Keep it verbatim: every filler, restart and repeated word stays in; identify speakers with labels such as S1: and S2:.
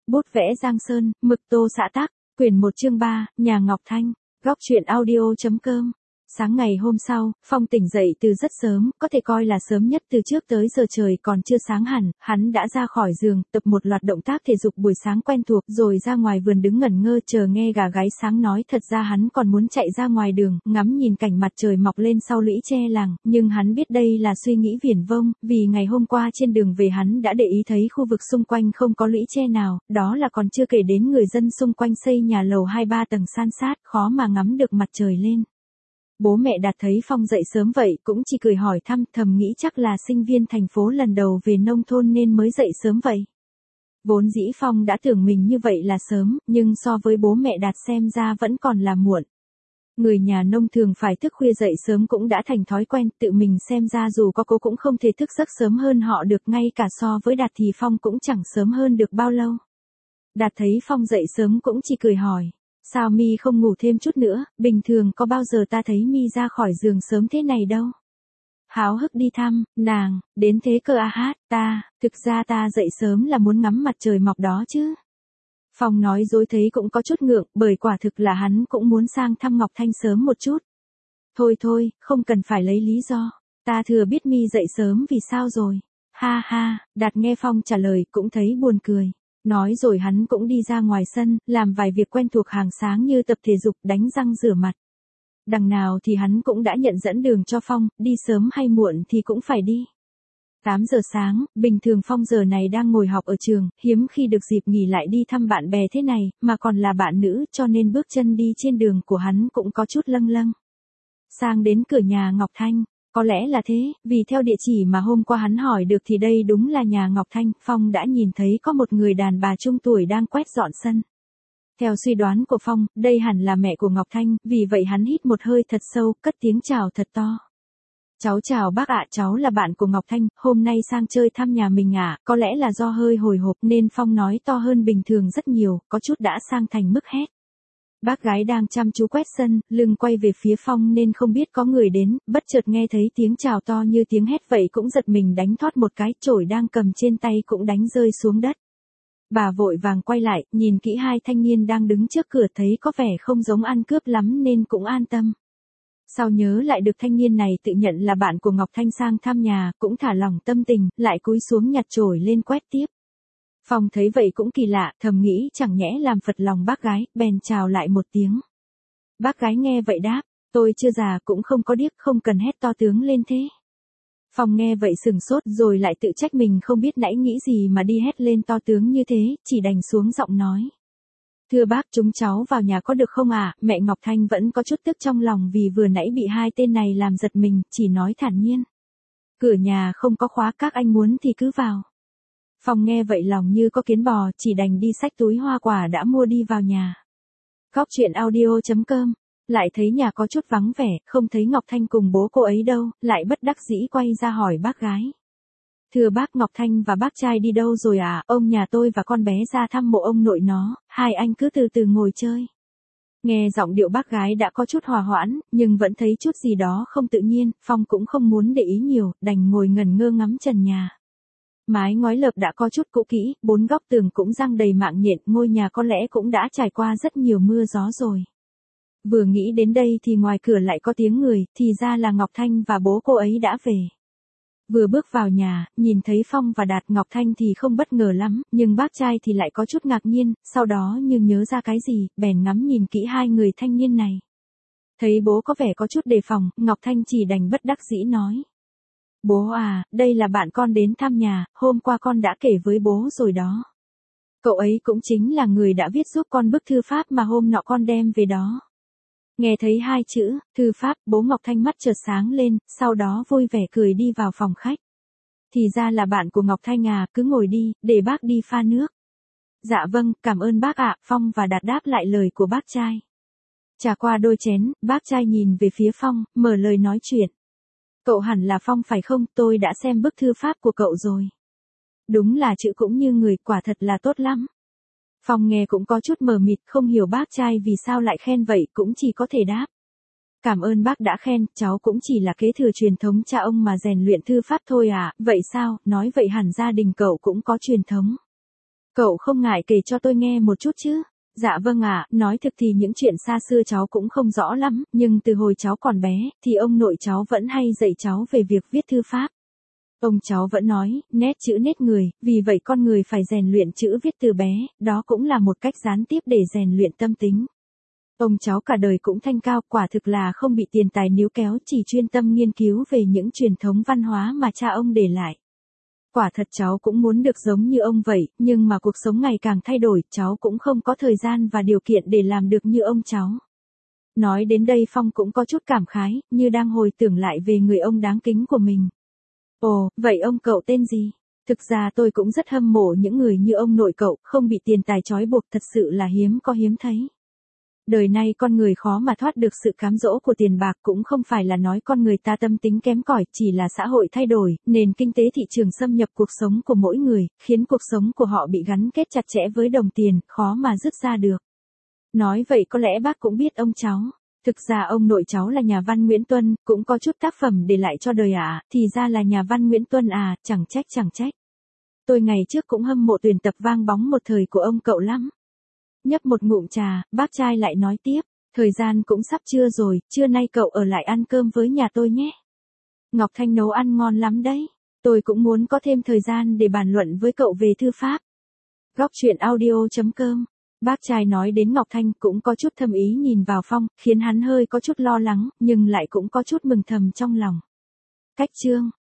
S1: Bút vẽ Giang Sơn, mực tô xã tác, quyển một chương ba, nhà Ngọc Thanh, góc truyện audio.com. Sáng ngày hôm sau, Phong tỉnh dậy từ rất sớm, có thể coi là sớm nhất từ trước tới giờ trời còn chưa sáng hẳn, hắn đã ra khỏi giường, tập một loạt động tác thể dục buổi sáng quen thuộc, rồi ra ngoài vườn đứng ngẩn ngơ chờ nghe gà gáy sáng nói thật ra hắn còn muốn chạy ra ngoài đường, ngắm nhìn cảnh mặt trời mọc lên sau lũy tre làng, nhưng hắn biết đây là suy nghĩ viển vông, vì ngày hôm qua trên đường về hắn đã để ý thấy khu vực xung quanh không có lũy tre nào, đó là còn chưa kể đến người dân xung quanh xây nhà lầu hai ba tầng san sát, khó mà ngắm được mặt trời lên. Bố mẹ Đạt thấy Phong dậy sớm vậy cũng chỉ cười hỏi thăm, thầm nghĩ chắc là sinh viên thành phố lần đầu về nông thôn nên mới dậy sớm vậy. Vốn dĩ Phong đã tưởng mình như vậy là sớm, nhưng so với bố mẹ Đạt xem ra vẫn còn là muộn. Người nhà nông thường phải thức khuya dậy sớm cũng đã thành thói quen, tự mình xem ra dù có cố cũng không thể thức giấc sớm hơn họ được, ngay cả so với Đạt thì Phong cũng chẳng sớm hơn được bao lâu. Đạt thấy Phong dậy sớm cũng chỉ cười hỏi. Sao mi không ngủ thêm chút nữa, bình thường có bao giờ ta thấy mi ra khỏi giường sớm thế này đâu. Háo hức đi thăm, nàng, đến thế cơ à hát, ta, thực ra ta dậy sớm là muốn ngắm mặt trời mọc đó chứ. Phong nói dối thấy cũng có chút ngượng, bởi quả thực là hắn cũng muốn sang thăm Ngọc Thanh sớm một chút. Thôi thôi, không cần phải lấy lý do, ta thừa biết mi dậy sớm vì sao rồi. Ha ha, Đạt nghe Phong trả lời cũng thấy buồn cười. Nói rồi hắn cũng đi ra ngoài sân, làm vài việc quen thuộc hàng sáng như tập thể dục, đánh răng rửa mặt. Đằng nào thì hắn cũng đã nhận dẫn đường cho Phong, đi sớm hay muộn thì cũng phải đi. tám giờ sáng, bình thường Phong giờ này đang ngồi học ở trường, hiếm khi được dịp nghỉ lại đi thăm bạn bè thế này, mà còn là bạn nữ, cho nên bước chân đi trên đường của hắn cũng có chút lâng lâng. Sang đến cửa nhà Ngọc Thanh. Có lẽ là thế, vì theo địa chỉ mà hôm qua hắn hỏi được thì đây đúng là nhà Ngọc Thanh, Phong đã nhìn thấy có một người đàn bà trung tuổi đang quét dọn sân. Theo suy đoán của Phong, đây hẳn là mẹ của Ngọc Thanh, vì vậy hắn hít một hơi thật sâu, cất tiếng chào thật to. Cháu chào bác ạ, cháu là bạn của Ngọc Thanh, hôm nay sang chơi thăm nhà mình ạ, có lẽ là do hơi hồi hộp nên Phong nói to hơn bình thường rất nhiều, có chút đã sang thành mức hét. Bác gái đang chăm chú quét sân, lưng quay về phía Phong nên không biết có người đến, bất chợt nghe thấy tiếng chào to như tiếng hét vậy cũng giật mình đánh thoát một cái, chổi đang cầm trên tay cũng đánh rơi xuống đất. Bà vội vàng quay lại, nhìn kỹ hai thanh niên đang đứng trước cửa thấy có vẻ không giống ăn cướp lắm nên cũng an tâm. Sau nhớ lại được thanh niên này tự nhận là bạn của Ngọc Thanh sang thăm nhà, cũng thả lỏng tâm tình, lại cúi xuống nhặt chổi lên quét tiếp. Phong thấy vậy cũng kỳ lạ, thầm nghĩ chẳng nhẽ làm phật lòng bác gái, bèn chào lại một tiếng. Bác gái nghe vậy đáp, tôi chưa già cũng không có điếc, không cần hét to tướng lên thế. Phong nghe vậy sừng sốt rồi lại tự trách mình không biết nãy nghĩ gì mà đi hét lên to tướng như thế, chỉ đành xuống giọng nói. Thưa bác, chúng cháu vào nhà có được không ạ? À? Mẹ Ngọc Thanh vẫn có chút tức trong lòng vì vừa nãy bị hai tên này làm giật mình, chỉ nói thản nhiên. Cửa nhà không có khóa, các anh muốn thì cứ vào. Phong nghe vậy lòng như có kiến bò, chỉ đành đi xách túi hoa quả đã mua đi vào nhà. Góc truyện audio.com, lại thấy nhà có chút vắng vẻ, không thấy Ngọc Thanh cùng bố cô ấy đâu, lại bất đắc dĩ quay ra hỏi bác gái. Thưa bác, Ngọc Thanh và bác trai đi đâu rồi à? Ông nhà tôi và con bé ra thăm mộ ông nội nó, hai anh cứ từ từ ngồi chơi. Nghe giọng điệu bác gái đã có chút hòa hoãn, nhưng vẫn thấy chút gì đó không tự nhiên, Phong cũng không muốn để ý nhiều, đành ngồi ngẩn ngơ ngắm trần nhà. Mái ngói lợp đã có chút cũ kỹ, bốn góc tường cũng răng đầy mạng nhện, ngôi nhà có lẽ cũng đã trải qua rất nhiều mưa gió rồi. Vừa nghĩ đến đây thì ngoài cửa lại có tiếng người, thì ra là Ngọc Thanh và bố cô ấy đã về. Vừa bước vào nhà, nhìn thấy Phong và Đạt, Ngọc Thanh thì không bất ngờ lắm, nhưng bác trai thì lại có chút ngạc nhiên, sau đó như nhớ ra cái gì, bèn ngắm nhìn kỹ hai người thanh niên này. Thấy bố có vẻ có chút đề phòng, Ngọc Thanh chỉ đành bất đắc dĩ nói. Bố à, đây là bạn con đến thăm nhà, hôm qua con đã kể với bố rồi đó. Cậu ấy cũng chính là người đã viết giúp con bức thư pháp mà hôm nọ con đem về đó. Nghe thấy hai chữ, thư pháp, bố Ngọc Thanh mắt chợt sáng lên, sau đó vui vẻ cười đi vào phòng khách. Thì ra là bạn của Ngọc Thanh à, cứ ngồi đi, để bác đi pha nước. Dạ vâng, cảm ơn bác ạ, Phong và Đạt đáp lại lời của bác trai. Trà qua đôi chén, bác trai nhìn về phía Phong, mở lời nói chuyện. Cậu hẳn là Phong phải không, tôi đã xem bức thư pháp của cậu rồi. Đúng là chữ cũng như người, quả thật là tốt lắm. Phong nghe cũng có chút mờ mịt, không hiểu bác trai vì sao lại khen vậy, cũng chỉ có thể đáp. Cảm ơn bác đã khen, cháu cũng chỉ là kế thừa truyền thống cha ông mà rèn luyện thư pháp thôi à, vậy sao, nói vậy hẳn gia đình cậu cũng có truyền thống. Cậu không ngại kể cho tôi nghe một chút chứ? Dạ vâng ạ, nói thực thì những chuyện xa xưa cháu cũng không rõ lắm, nhưng từ hồi cháu còn bé, thì ông nội cháu vẫn hay dạy cháu về việc viết thư pháp. Ông cháu vẫn nói, nét chữ nét người, vì vậy con người phải rèn luyện chữ viết từ bé, đó cũng là một cách gián tiếp để rèn luyện tâm tính. Ông cháu cả đời cũng thanh cao, quả thực là không bị tiền tài níu kéo, chỉ chuyên tâm nghiên cứu về những truyền thống văn hóa mà cha ông để lại. Quả thật cháu cũng muốn được giống như ông vậy, nhưng mà cuộc sống ngày càng thay đổi, cháu cũng không có thời gian và điều kiện để làm được như ông cháu. Nói đến đây Phong cũng có chút cảm khái, như đang hồi tưởng lại về người ông đáng kính của mình. Ồ, vậy ông cậu tên gì? Thực ra tôi cũng rất hâm mộ những người như ông nội cậu, không bị tiền tài trói buộc, thật sự là hiếm có hiếm thấy. Đời nay con người khó mà thoát được sự cám dỗ của tiền bạc, cũng không phải là nói con người ta tâm tính kém cỏi, chỉ là xã hội thay đổi, nền kinh tế thị trường xâm nhập cuộc sống của mỗi người, khiến cuộc sống của họ bị gắn kết chặt chẽ với đồng tiền, khó mà dứt ra được. Nói vậy có lẽ bác cũng biết ông cháu. Thực ra ông nội cháu là nhà văn Nguyễn Tuân, cũng có chút tác phẩm để lại cho đời ạ, à, thì ra là nhà văn Nguyễn Tuân à, chẳng trách chẳng trách. Tôi ngày trước cũng hâm mộ tuyển tập vang bóng một thời của ông cậu lắm. Nhấp một ngụm trà, bác trai lại nói tiếp, thời gian cũng sắp trưa rồi, trưa nay cậu ở lại ăn cơm với nhà tôi nhé. Ngọc Thanh nấu ăn ngon lắm đấy, tôi cũng muốn có thêm thời gian để bàn luận với cậu về thư pháp. Góc truyện audio chấm com. Bác trai nói đến Ngọc Thanh cũng có chút thâm ý nhìn vào Phong, khiến hắn hơi có chút lo lắng, nhưng lại cũng có chút mừng thầm trong lòng. Cách chương